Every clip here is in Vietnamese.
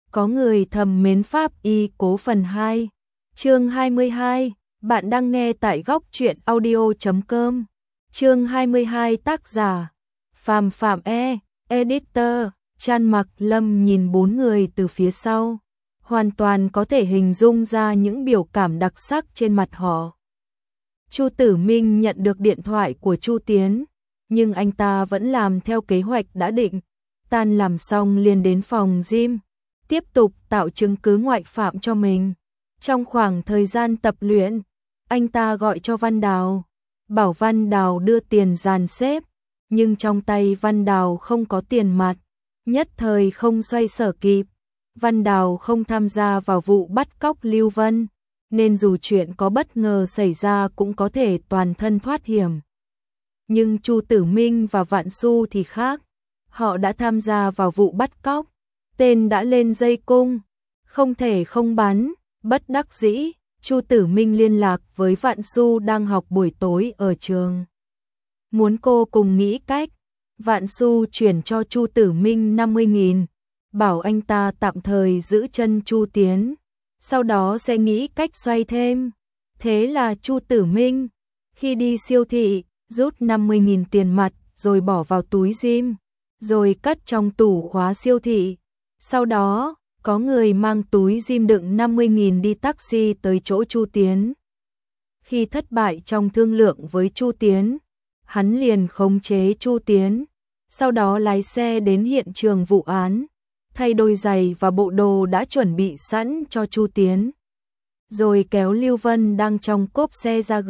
Có người thầm mến Pháp Y Cố phần 2. Chương 22. Bạn đang nghe tại góc truyện audio.com. Chương 22, tác giả Phạm Phạm Editor. Chan Mặc Lâm nhìn bốn người từ phía sau, hoàn toàn có thể hình dung ra những biểu cảm đặc sắc trên mặt họ. Chu Tử Minh nhận được điện thoại của Chu Tiến, nhưng anh ta vẫn làm theo kế hoạch đã định. Tan làm xong liền đến phòng gym, tiếp tục tạo chứng cứ ngoại phạm cho mình. Trong khoảng thời gian tập luyện, anh ta gọi cho Văn Đào, bảo Văn Đào đưa tiền dàn xếp, nhưng trong tay Văn Đào không có tiền mặt, nhất thời không xoay sở kịp. Văn Đào không tham gia vào vụ bắt cóc Lưu Vân, nên dù chuyện có bất ngờ xảy ra cũng có thể toàn thân thoát hiểm. Nhưng Chu Tử Minh và Vạn Xu thì khác, họ đã tham gia vào vụ bắt cóc, tên đã lên dây cung, không thể không bắn. Bất đắc dĩ, Chu Tử Minh liên lạc với Vạn Xu đang học buổi tối ở trường. Muốn cô cùng nghĩ cách, Vạn Xu chuyển cho Chu Tử Minh 50.000, bảo anh ta tạm thời giữ chân Chu Tiến, sau đó sẽ nghĩ cách xoay thêm. Thế là Chu Tử Minh, khi đi siêu thị, rút 50.000 tiền mặt rồi bỏ vào túi gym, rồi cất trong tủ khóa siêu thị. Sau đó, có người mang túi gym đựng 50.000 đi taxi tới chỗ Chu Tiến. Khi thất bại trong thương lượng với Chu Tiến, hắn liền khống chế Chu Tiến, sau đó lái xe đến hiện trường vụ án, thay đôi giày và bộ đồ đã chuẩn bị sẵn cho Chu Tiến, rồi kéo Lưu Vân đang trong cốp xe ra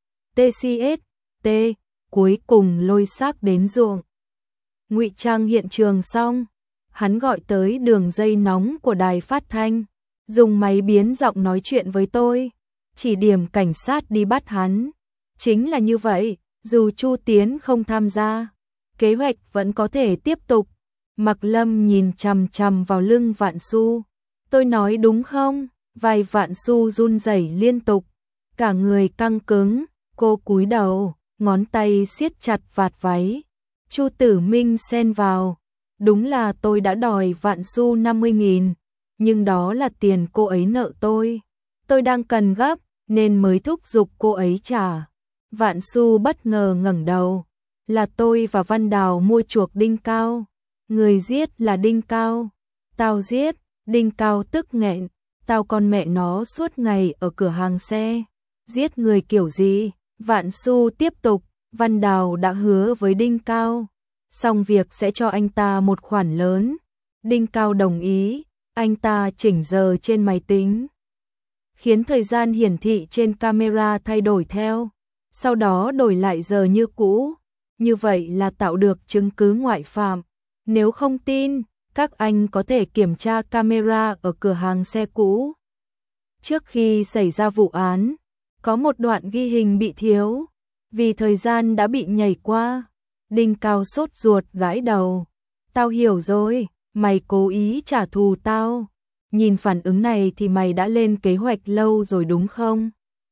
TCST, cuối cùng lôi xác đến ruộng. Ngụy trang hiện trường xong, hắn gọi tới đường dây nóng của đài phát thanh, dùng máy biến giọng nói chuyện với tôi, chỉ điểm cảnh sát đi bắt hắn. Chính là như vậy, dù Chu Tiến không tham gia, kế hoạch vẫn có thể tiếp tục. Mặc Lâm nhìn chằm chằm vào lưng Vạn Xu. Tôi nói đúng không? Vai Vạn Xu run rẩy liên tục, cả người căng cứng, cô cúi đầu, ngón tay siết chặt vạt váy. Chu Tử Minh xen vào. Đúng là tôi đã đòi Vạn Xu 50.000, nhưng đó là tiền cô ấy nợ tôi. Tôi đang cần gấp, nên mới thúc giục cô ấy trả. Vạn Xu bất ngờ ngẩng đầu. Là tôi và Văn Đào mua chuộc Đinh Cao. Người giết là Đinh Cao. Tao giết. Đinh Cao tức nghẹn. Tao con mẹ nó suốt ngày ở cửa hàng xe. Giết người kiểu gì? Vạn Xu tiếp tục. Văn Đào đã hứa với Đinh Cao, xong việc sẽ cho anh ta một khoản lớn. Đinh Cao đồng ý, anh ta chỉnh giờ trên máy tính, khiến thời gian hiển thị trên camera thay đổi theo, sau đó đổi lại giờ như cũ. Như vậy là tạo được chứng cứ ngoại phạm. Nếu không tin, các anh có thể kiểm tra camera ở cửa hàng xe cũ. Trước khi xảy ra vụ án, có một đoạn ghi hình bị thiếu, vì thời gian đã bị nhảy qua. Đinh Cao sốt ruột gãi đầu. Tao hiểu rồi, mày cố ý trả thù tao. Nhìn phản ứng này thì mày đã lên kế hoạch lâu rồi đúng không?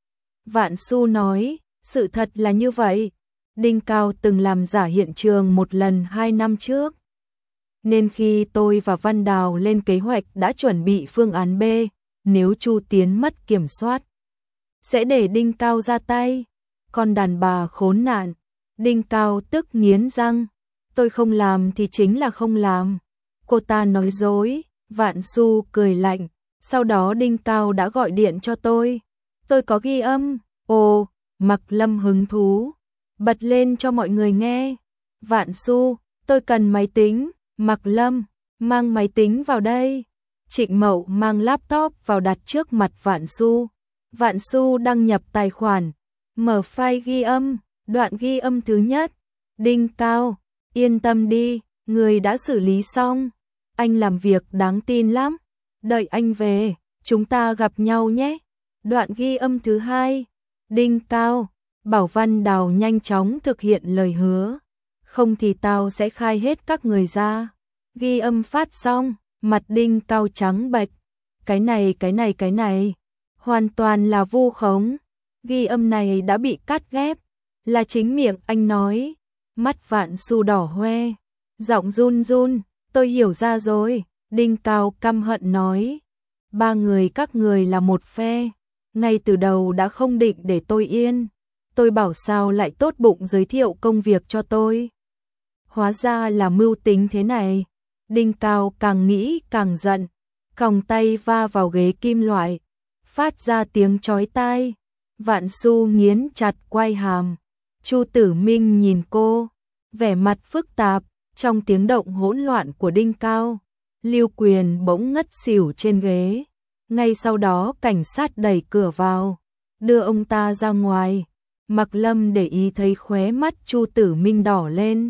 Vạn Xu nói, sự thật là như vậy. Đinh Cao từng làm giả hiện trường một lần 2 năm trước. Nên khi tôi và Văn Đào lên kế hoạch đã chuẩn bị phương án B, nếu Chu Tiến mất kiểm soát, sẽ để Đinh Cao ra tay. Con đàn bà khốn nạn. Đinh Cao tức nghiến răng. Tôi không làm thì chính là không làm. Cô ta nói dối. Vạn Xu cười lạnh. Sau đó Đinh Cao đã gọi điện cho tôi. Tôi có ghi âm. Ồ, Mặc Lâm hứng thú. Bật lên cho mọi người nghe. Vạn Xu, tôi cần máy tính. Mặc Lâm, mang máy tính vào đây. Trịnh Mậu mang laptop vào đặt trước mặt Vạn Xu. Vạn Xu đăng nhập tài khoản, mở file ghi âm. Đoạn ghi âm thứ nhất. Đinh Cao, yên tâm đi, người đã xử lý xong. Anh làm việc đáng tin lắm. Đợi anh về, chúng ta gặp nhau nhé. Đoạn ghi âm thứ hai. Đinh Cao, bảo Văn Đào nhanh chóng thực hiện lời hứa. Không thì tao sẽ khai hết các người ra. Ghi âm phát xong, mặt Đinh Cao trắng bệch. Cái này. Hoàn toàn là vu khống. Ghi âm này đã bị cắt ghép. Là chính miệng anh nói. Mắt Vạn Xu đỏ hoe, giọng run run. Tôi hiểu ra rồi. Đinh Cao căm hận nói, ba người các người là một phe, ngay từ đầu đã không định để tôi yên, tôi bảo sao lại tốt bụng giới thiệu công việc cho tôi. Hóa ra là mưu tính thế này. Đinh Cao càng nghĩ càng giận, còng tay va vào ghế kim loại, phát ra tiếng chói tai. Vạn Xu nghiến chặt quai hàm. Chu Tử Minh nhìn cô, vẻ mặt phức tạp, trong tiếng động hỗn loạn của Đinh Cao. Lưu Quyền bỗng ngất xỉu trên ghế. Ngay sau đó cảnh sát đẩy cửa vào, đưa ông ta ra ngoài. Mạc Lâm để ý thấy khóe mắt Chu Tử Minh đỏ lên.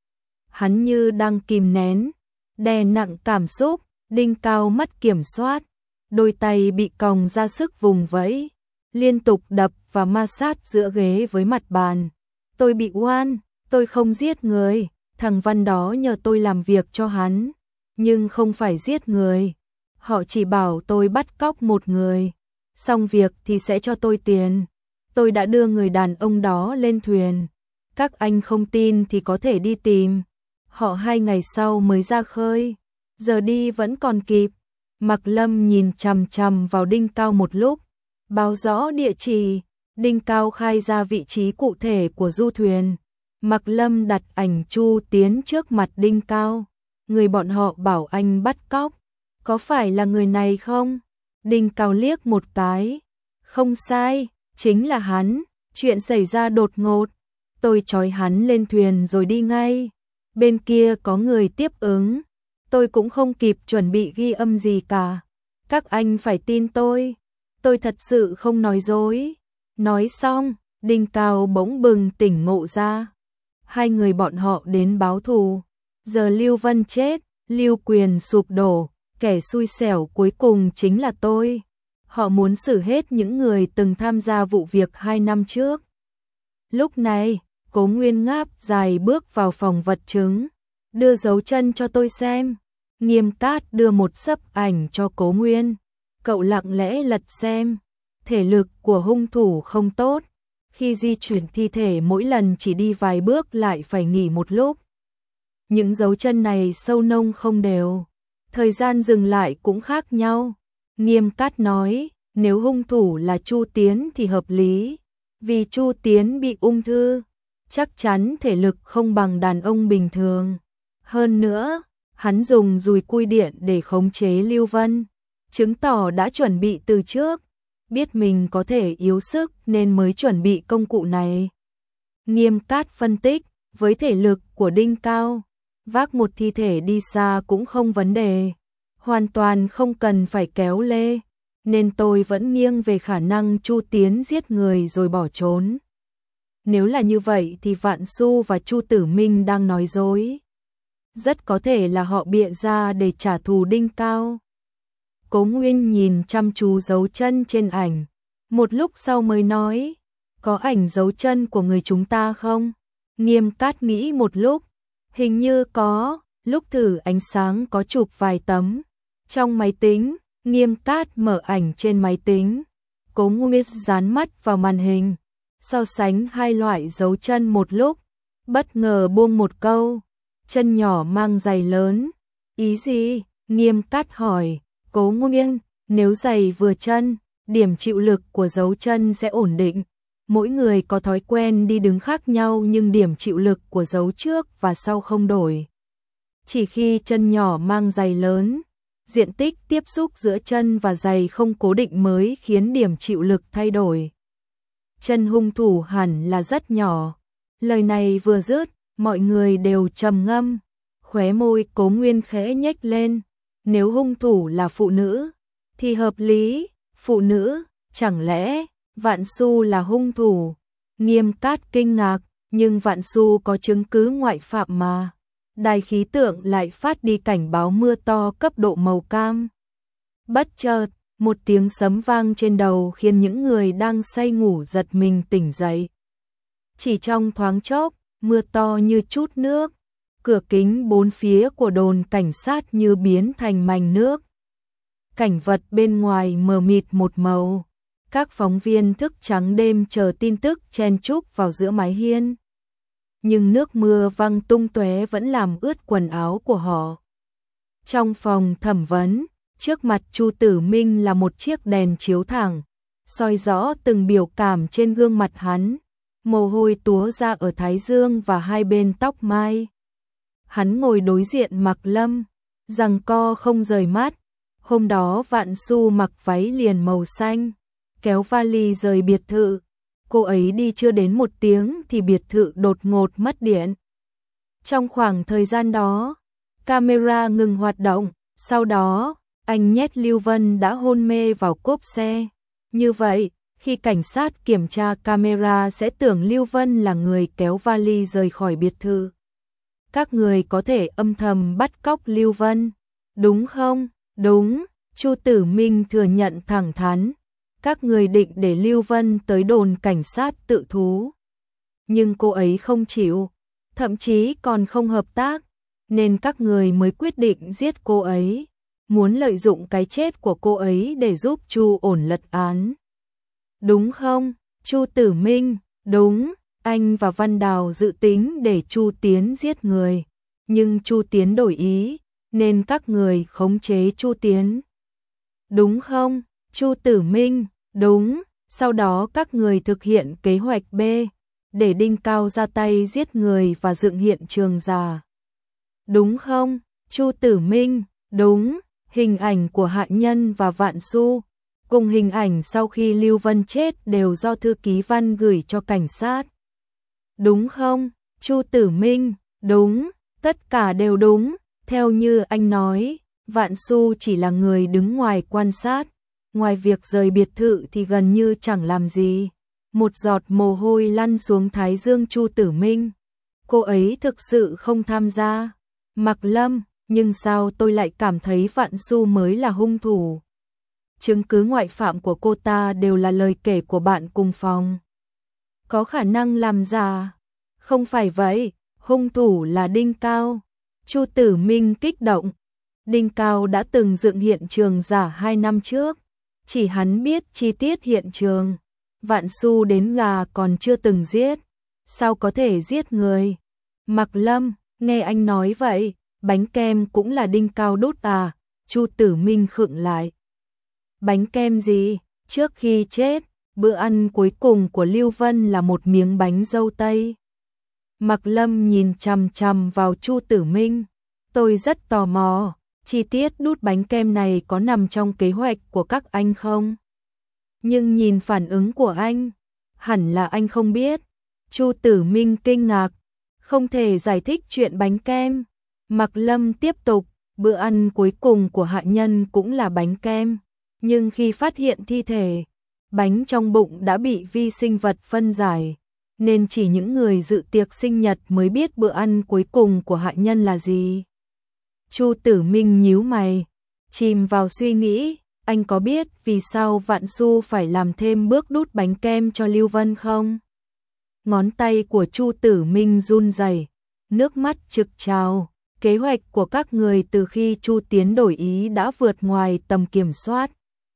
Hắn như đang kìm nén, đè nặng cảm xúc. Đinh Cao mất kiểm soát, đôi tay bị còng ra sức vùng vẫy, liên tục đập và ma sát giữa ghế với mặt bàn. Tôi bị oan, tôi không giết người, thằng Văn đó nhờ tôi làm việc cho hắn, nhưng không phải giết người. Họ chỉ bảo tôi bắt cóc một người, xong việc thì sẽ cho tôi tiền. Tôi đã đưa người đàn ông đó lên thuyền. Các anh không tin thì có thể đi tìm. Họ 2 ngày sau mới ra khơi, giờ đi vẫn còn kịp. Mạc Lâm nhìn chằm chằm vào Đinh Cao một lúc, báo rõ địa chỉ. Đinh Cao khai ra vị trí cụ thể của du thuyền. Mạc Lâm đặt ảnh Chu Tiến trước mặt Đinh Cao. Người bọn họ bảo anh bắt cóc, có phải là người này không? Đinh Cao liếc một cái. Không sai, chính là hắn. Chuyện xảy ra đột ngột, tôi trói hắn lên thuyền rồi đi ngay. Bên kia có người tiếp ứng, tôi cũng không kịp chuẩn bị ghi âm gì cả. Các anh phải tin tôi thật sự không nói dối. Nói xong, Đinh Cao bỗng bừng tỉnh ngộ ra. 2 người bọn họ đến báo thù. Giờ Lưu Vân chết, Lưu Quyền sụp đổ, kẻ xui xẻo cuối cùng chính là tôi. Họ muốn xử hết những người từng tham gia vụ việc 2 năm trước. Lúc này, Cố Nguyên ngáp dài bước vào phòng vật chứng, đưa dấu chân cho tôi xem. Nghiêm Cát đưa một xấp ảnh cho Cố Nguyên. Cậu lặng lẽ lật xem. Thể lực của hung thủ không tốt. Khi di chuyển thi thể mỗi lần chỉ đi vài bước lại phải nghỉ một lúc. Những dấu chân này sâu nông không đều. Thời gian dừng lại cũng khác nhau. Nghiêm Cát nói, nếu hung thủ là Chu Tiến thì hợp lý. Vì Chu Tiến bị ung thư, chắc chắn thể lực không bằng đàn ông bình thường. Hơn nữa, hắn dùng dùi cui điện để khống chế Lưu Vân, chứng tỏ đã chuẩn bị từ trước, biết mình có thể yếu sức nên mới chuẩn bị công cụ này. Nghiêm Cát phân tích, với thể lực của Đinh Cao, vác một thi thể đi xa cũng không vấn đề, hoàn toàn không cần phải kéo lê, nên tôi vẫn nghiêng về khả năng Chu Tiến giết người rồi bỏ trốn. Nếu là như vậy thì Vạn Xu và Chu Tử Minh đang nói dối. Rất có thể là họ bịa ra để trả thù Đinh Cao. Cố Nguyên nhìn chăm chú dấu chân trên ảnh, một lúc sau mới nói, có ảnh dấu chân của người chúng ta không? Nghiêm Cát nghĩ một lúc, hình như có, lúc thử ánh sáng có chụp vài tấm. Trong máy tính, Nghiêm Cát mở ảnh trên máy tính. Cố Nguyên dán mắt vào màn hình, so sánh 2 loại dấu chân một lúc, bất ngờ buông một câu, chân nhỏ mang giày lớn. Ý gì? Nghiêm Cát hỏi. Cố Nguyên, nếu giày vừa chân, điểm chịu lực của dấu chân sẽ ổn định. Mỗi người có thói quen đi đứng khác nhau nhưng điểm chịu lực của dấu trước và sau không đổi. Chỉ khi chân nhỏ mang giày lớn, diện tích tiếp xúc giữa chân và giày không cố định mới khiến điểm chịu lực thay đổi. Chân hung thủ hẳn là rất nhỏ. Lời này vừa dứt, mọi người đều trầm ngâm. Khóe môi Cố Nguyên khẽ nhếch lên. Nếu hung thủ là phụ nữ, thì hợp lý. Phụ nữ, chẳng lẽ Vạn Xu là hung thủ? Nghiêm Cát kinh ngạc, nhưng Vạn Xu có chứng cứ ngoại phạm mà. Đài khí tượng lại phát đi cảnh báo mưa to cấp độ màu cam. Bất chợt, một tiếng sấm vang trên đầu khiến những người đang say ngủ giật mình tỉnh dậy. Chỉ trong thoáng chốc, mưa to như trút nước, cửa kính 4 phía của đồn cảnh sát như biến thành mành nước. Cảnh vật bên ngoài mờ mịt một màu, các phóng viên thức trắng đêm chờ tin tức chen chúc vào giữa mái hiên. Nhưng nước mưa văng tung tóe vẫn làm ướt quần áo của họ. Trong phòng thẩm vấn, trước mặt Chu Tử Minh là một chiếc đèn chiếu thẳng, soi rõ từng biểu cảm trên gương mặt hắn, mồ hôi túa ra ở thái dương và hai bên tóc mai. Hắn ngồi đối diện Mạc Lâm, giằng co không rời mắt. Hôm đó Vạn Xu mặc váy liền màu xanh, kéo vali rời biệt thự. Cô ấy đi chưa đến 1 tiếng thì biệt thự đột ngột mất điện. Trong khoảng thời gian đó, camera ngừng hoạt động, sau đó, anh nhét Lưu Vân đã hôn mê vào cốp xe. Như vậy, khi cảnh sát kiểm tra camera sẽ tưởng Lưu Vân là người kéo vali rời khỏi biệt thự. Các người có thể âm thầm bắt cóc Lưu Vân, đúng không? Đúng, Chu Tử Minh thừa nhận thẳng thắn. Các người định để Lưu Vân tới đồn cảnh sát tự thú. Nhưng cô ấy không chịu, thậm chí còn không hợp tác, nên các người mới quyết định giết cô ấy, muốn lợi dụng cái chết của cô ấy để giúp Chu ổn lật án. Đúng không, Chu Tử Minh? Đúng, anh và Văn Đào dự tính để Chu Tiến giết người, nhưng Chu Tiến đổi ý, nên các người khống chế Chu Tiến. Đúng không, Chu Tử Minh? Đúng, sau đó các người thực hiện kế hoạch B, để Đinh Cao ra tay giết người và dựng hiện trường giả. Đúng không, Chu Tử Minh? Đúng, hình ảnh của Hạ Nhân và Vạn Xu, cùng hình ảnh sau khi Lưu Vân chết đều do thư ký Văn gửi cho cảnh sát. Đúng không, Chu Tử Minh? Đúng, tất cả đều đúng, theo như anh nói, Vạn Xu chỉ là người đứng ngoài quan sát, ngoài việc rời biệt thự thì gần như chẳng làm gì. Một giọt mồ hôi lăn xuống thái dương Chu Tử Minh. Cô ấy thực sự không tham gia. Mạc Lâm, nhưng sao tôi lại cảm thấy Vạn Xu mới là hung thủ? Chứng cứ ngoại phạm của cô ta đều là lời kể của bạn cùng phòng. Có khả năng làm giả. Không phải vậy, hung thủ là Đinh Cao. Chu Tử Minh kích động. Đinh Cao đã từng dựng hiện trường giả 2 năm trước. Chỉ hắn biết chi tiết hiện trường. Vạn Xu đến gà còn chưa từng giết. Sao có thể giết người? Mạc Lâm, nghe anh nói vậy, bánh kem cũng là Đinh Cao đốt à? Chu Tử Minh khựng lại. Bánh kem gì? Trước khi chết, bữa ăn cuối cùng của Lưu Vân là một miếng bánh dâu tây. Mạc Lâm nhìn chằm chằm vào Chu Tử Minh. Tôi rất tò mò, chi tiết đút bánh kem này có nằm trong kế hoạch của các anh không? Nhưng nhìn phản ứng của anh, hẳn là anh không biết. Chu Tử Minh kinh ngạc, không thể giải thích chuyện bánh kem. Mạc Lâm tiếp tục, bữa ăn cuối cùng của Hạ Nhân cũng là bánh kem. Nhưng khi phát hiện thi thể, bánh trong bụng đã bị vi sinh vật phân giải, nên chỉ những người dự tiệc sinh nhật mới biết bữa ăn cuối cùng của Hạ Nhân là gì. Chu Tử Minh nhíu mày, chìm vào suy nghĩ. Anh có biết vì sao Vạn Xu phải làm thêm bước đút bánh kem cho Lưu Vân không? Ngón tay của Chu Tử Minh run rẩy, nước mắt trực trào. Kế hoạch của các người từ khi Chu Tiến đổi ý đã vượt ngoài tầm kiểm soát.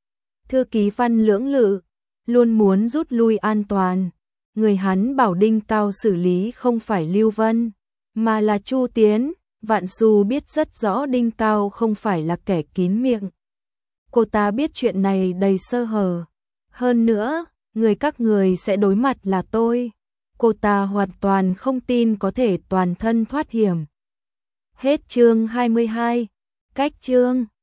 Thư ký Văn lưỡng lự, luôn muốn rút lui an toàn. Người hắn bảo Đinh Cao xử lý không phải Lưu Vân, mà là Chu Tiến. Vạn Xu biết rất rõ Đinh Cao không phải là kẻ kín miệng. Cô ta biết chuyện này đầy sơ hở. Hơn nữa, người các người sẽ đối mặt là tôi. Cô ta hoàn toàn không tin có thể toàn thân thoát hiểm. Hết chương 22. Cách chương